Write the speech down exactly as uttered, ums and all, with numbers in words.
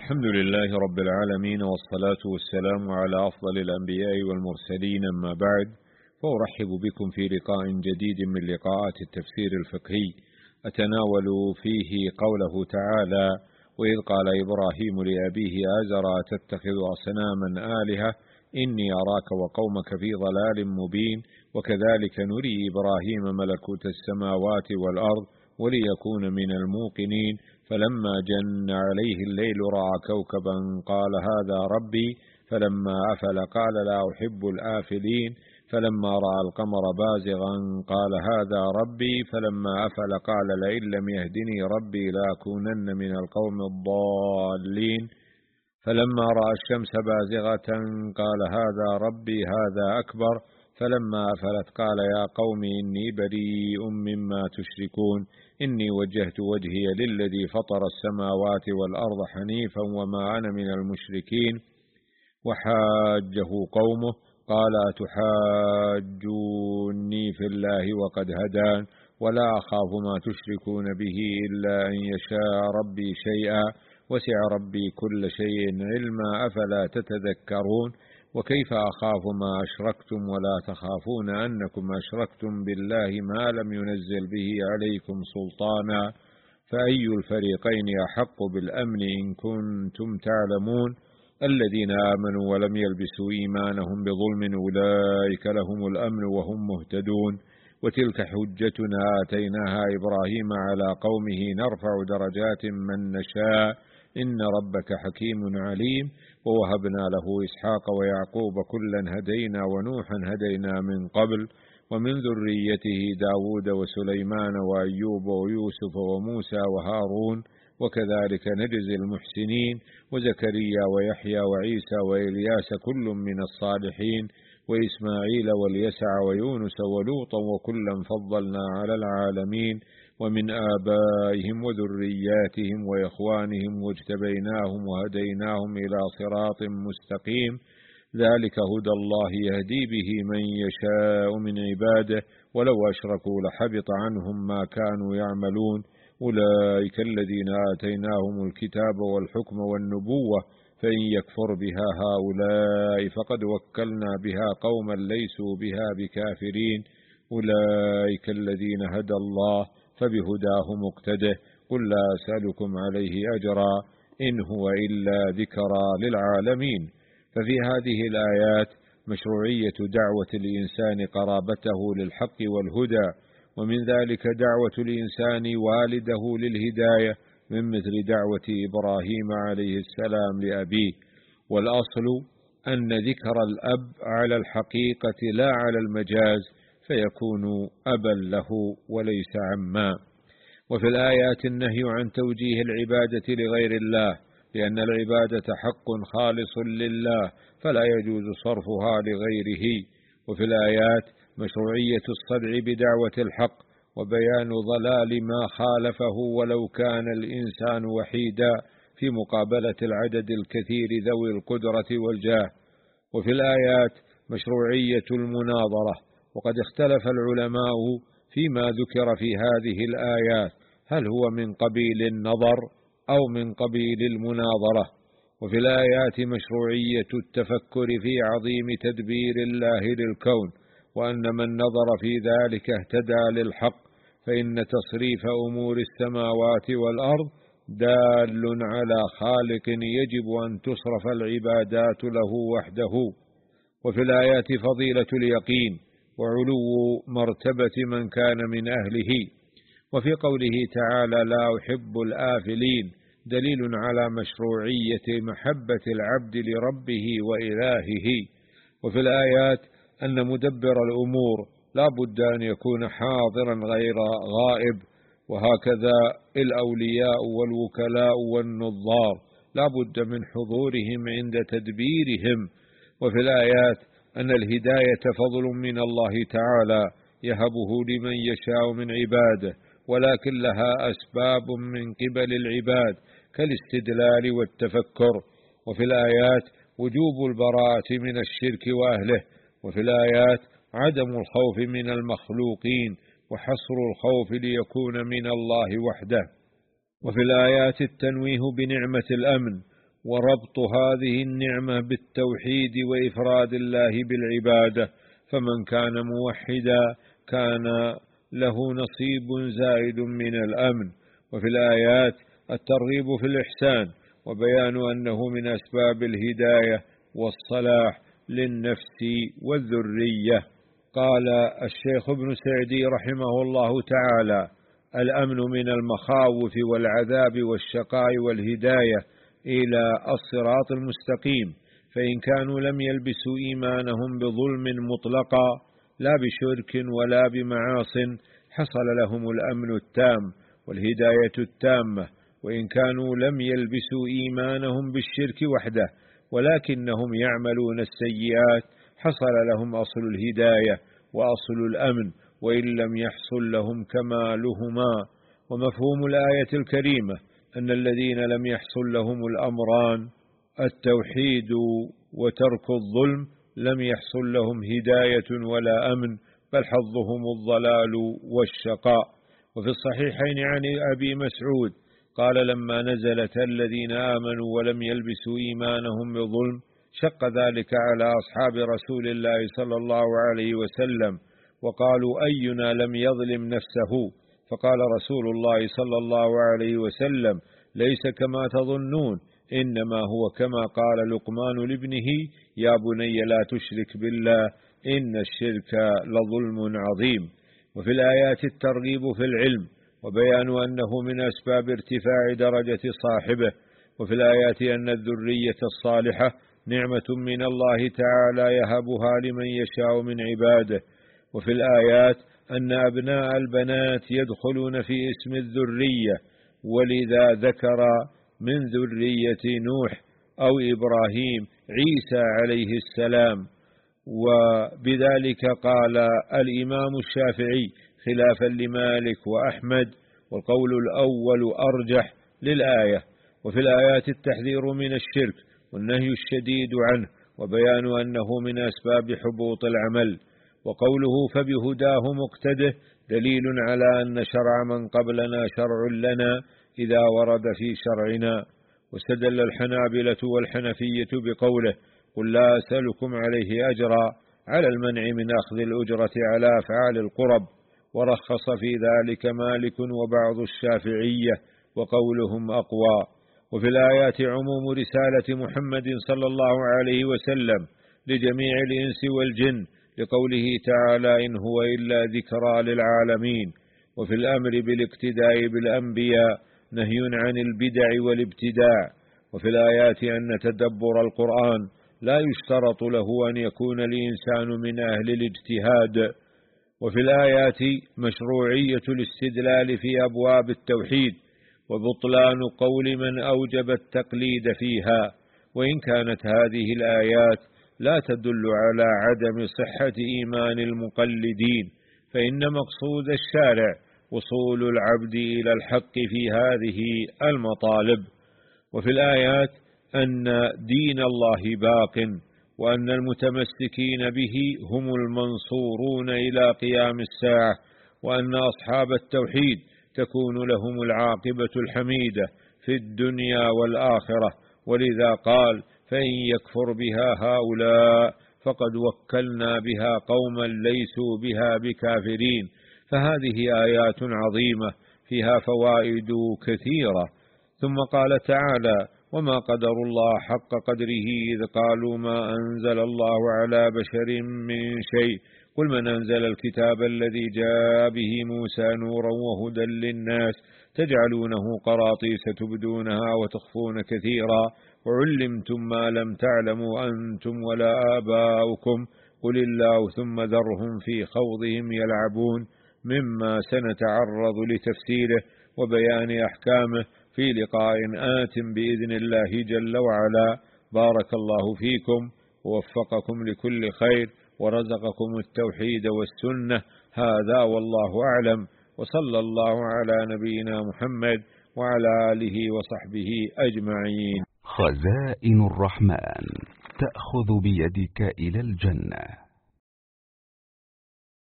الحمد لله رب العالمين، والصلاة والسلام على أفضل الأنبياء والمرسلين، أما بعد، فأرحب بكم في لقاء جديد من لقاءات التفسير الفقهي، أتناول فيه قوله تعالى: وإذ قال إبراهيم لأبيه آزر أتتخذ أصناما آلهة إني أراك وقومك في ضلال مبين، وكذلك نري إبراهيم ملكوت السماوات والأرض وليكون من الموقنين، فلما جن عليه الليل رأى كوكبا قال هذا ربي، فلما أفل قال لا أحب الآفلين، فلما رأى القمر بازغا قال هذا ربي، فلما أفل قال لئن لم يهدني ربي لأكونن من القوم الضالين، فلما رأى الشمس بازغة قال هذا ربي هذا أكبر، فلما أفلت قال يا قوم إني بريء مما تشركون، إني وجهت وجهي للذي فطر السماوات والأرض حنيفا وما أنا من المشركين، وحاجه قومه قال أتحاجوني في الله وقد هدان، ولا أخاف ما تشركون به إلا أن يشاء ربي شيئا، وسع ربي كل شيء علما، أفلا تتذكرون، وكيف أخاف ما أشركتم ولا تخافون أنكم أشركتم بالله ما لم ينزل به عليكم سلطانا، فأي الفريقين أحق بالأمن إن كنتم تعلمون، الذين آمنوا ولم يلبسوا إيمانهم بظلم أولئك لهم الأمن وهم مهتدون، وتلك حجتنا آتيناها إبراهيم على قومه نرفع درجات من نشاء إن ربك حكيم عليم، ووهبنا له إسحاق ويعقوب كلا هدينا ونوحا هدينا من قبل، ومن ذريته داود وسليمان وأيوب ويوسف وموسى وهارون، وكذلك نجزي المحسنين، وزكريا ويحيى وعيسى وإلياس كل من الصالحين، وإسماعيل واليسع ويونس ولوطا وكلا فضلنا على العالمين، ومن آبائهم وذرياتهم وإخوانهم واجتبيناهم وهديناهم إلى صراط مستقيم، ذلك هدى الله يهدي به من يشاء من عباده، ولو أشركوا لحبط عنهم ما كانوا يعملون، أولئك الذين آتيناهم الكتاب والحكم والنبوة، فإن يكفر بها هؤلاء فقد وكلنا بها قوما ليسوا بها بكافرين، أولئك الذين هدى الله فبهداه مقتده، قل لا أسألكم عليه أجرا إن هو إلا ذكرى للعالمين. ففي هذه الآيات مشروعية دعوة الإنسان قرابته للحق والهدى، ومن ذلك دعوة الإنسان والده للهداية من مثل دعوة إبراهيم عليه السلام لأبيه، والأصل أن ذكر الأب على الحقيقة لا على المجاز، فيكون أبا له وليس عما. وفي الآيات النهي عن توجيه العبادة لغير الله، لأن العبادة حق خالص لله فلا يجوز صرفها لغيره. وفي الآيات مشروعية الصدع بدعوة الحق، وبيان ضلال ما خالفه ولو كان الإنسان وحيدا في مقابلة العدد الكثير ذوي القدرة والجاه. وفي الآيات مشروعية المناظرة، وقد اختلف العلماء فيما ذكر في هذه الآيات، هل هو من قبيل النظر أو من قبيل المناظرة. وفي الآيات مشروعية التفكر في عظيم تدبير الله للكون، وأن من نظر في ذلك اهتدى للحق، فإن تصريف أمور السماوات والأرض دال على خالق يجب أن تصرف العبادات له وحده. وفي الآيات فضيلة اليقين وعلو مرتبة من كان من أهله. وفي قوله تعالى لا أحب الآفلين دليل على مشروعية محبة العبد لربه وإلهه. وفي الآيات أن مدبر الأمور لا بد أن يكون حاضرا غير غائب، وهكذا الأولياء والوكلاء والنظار لا بد من حضورهم عند تدبيرهم. وفي الآيات أن الهداية فضل من الله تعالى يهبه لمن يشاء من عباده، ولكن لها أسباب من قبل العباد كالاستدلال والتفكر. وفي الآيات وجوب البراءة من الشرك وأهله. وفي الآيات عدم الخوف من المخلوقين وحصر الخوف ليكون من الله وحده. وفي الآيات التنويه بنعمة الأمن وربط هذه النعمة بالتوحيد وإفراد الله بالعبادة، فمن كان موحدا كان له نصيب زائد من الأمن. وفي الآيات الترغيب في الإحسان وبيان أنه من أسباب الهداية والصلاح للنفس والذرية. قال الشيخ ابن سعدي رحمه الله تعالى: الأمن من المخاوف والعذاب والشقاء والهداية إلى الصراط المستقيم، فإن كانوا لم يلبسوا إيمانهم بظلم مطلقا لا بشرك ولا بمعاص حصل لهم الأمن التام والهداية التامة، وإن كانوا لم يلبسوا إيمانهم بالشرك وحده ولكنهم يعملون السيئات حصل لهم أصل الهداية وأصل الأمن وإن لم يحصل لهم كمالهما. ومفهوم الآية الكريمة أن الذين لم يحصل لهم الأمران التوحيد وترك الظلم لم يحصل لهم هداية ولا أمن، بل حظهم الضلال والشقاء. وفي الصحيحين عن أبي مسعود قال: لما نزلت الذين آمنوا ولم يلبسوا إيمانهم بظلم شق ذلك على أصحاب رسول الله صلى الله عليه وسلم، وقالوا: أينا لم يظلم نفسه؟ فقال رسول الله صلى الله عليه وسلم: ليس كما تظنون، إنما هو كما قال لقمان لابنه: يا بني لا تشرك بالله إن الشرك لظلم عظيم. وفي الآيات الترغيب في العلم وبيان أنه من أسباب ارتفاع درجة صاحبه. وفي الآيات أن الذرية الصالحة نعمة من الله تعالى يهبها لمن يشاء من عباده. وفي الآيات أن أبناء البنات يدخلون في اسم الذرية، ولذا ذكر من ذرية نوح أو إبراهيم عيسى عليه السلام. وبذلك قال الإمام الشافعي خلافا لمالك وأحمد، والقول الأول أرجح للآية. وفي الآيات التحذير من الشرك والنهي الشديد عنه وبيان أنه من أسباب حبوط العمل. وقوله فبهداه مقتده دليل على أن شرع من قبلنا شرع لنا إذا ورد في شرعنا. واستدل الحنابلة والحنفية بقوله: قل لا أسألكم عليه أجرا على المنع من أخذ الأجرة على أفعال القرب، ورخص في ذلك مالك وبعض الشافعية وقولهم أقوى. وفي الآيات عموم رسالة محمد صلى الله عليه وسلم لجميع الإنس والجن لقوله تعالى: إن هو إلا ذكرى للعالمين. وفي الأمر بالاقتداء بالأنبياء نهي عن البدع والابتداع. وفي الآيات أن تدبر القرآن لا يشترط له أن يكون الإنسان من أهل الاجتهاد. وفي الآيات مشروعية الاستدلال في أبواب التوحيد وبطلان قول من أوجب التقليد فيها، وإن كانت هذه الآيات لا تدل على عدم صحة إيمان المقلدين، فإن مقصود الشارع وصول العبد إلى الحق في هذه المطالب. وفي الآيات أن دين الله باق، وأن المتمسكين به هم المنصورون إلى قيام الساعة، وأن أصحاب التوحيد تكون لهم العاقبة الحميدة في الدنيا والآخرة. ولذا قال: فإن يكفر بها هؤلاء فقد وكلنا بها قوما ليسوا بها بكافرين. فهذه آيات عظيمة فيها فوائد كثيرة. ثم قال تعالى: وما قدر الله حق قدره إذ قالوا ما أنزل الله على بشر من شيء قل من أنزل الكتاب الذي جاء به موسى نورا وهدى للناس تجعلونه قراطيس تبدونها وتخفون كثيرا وعلمتم ما لم تعلموا أنتم ولا آباؤكم قل الله ثم ذرهم في خوضهم يلعبون، مما سنتعرض لتفسيره وبيان أحكامه في لقاء آت بإذن الله جل وعلا. بارك الله فيكم ووفقكم لكل خير ورزقكم التوحيد والسنة. هذا والله أعلم، وصلى الله على نبينا محمد وعلى آله وصحبه أجمعين. خزائن الرحمن تأخذ بيدك إلى الجنة.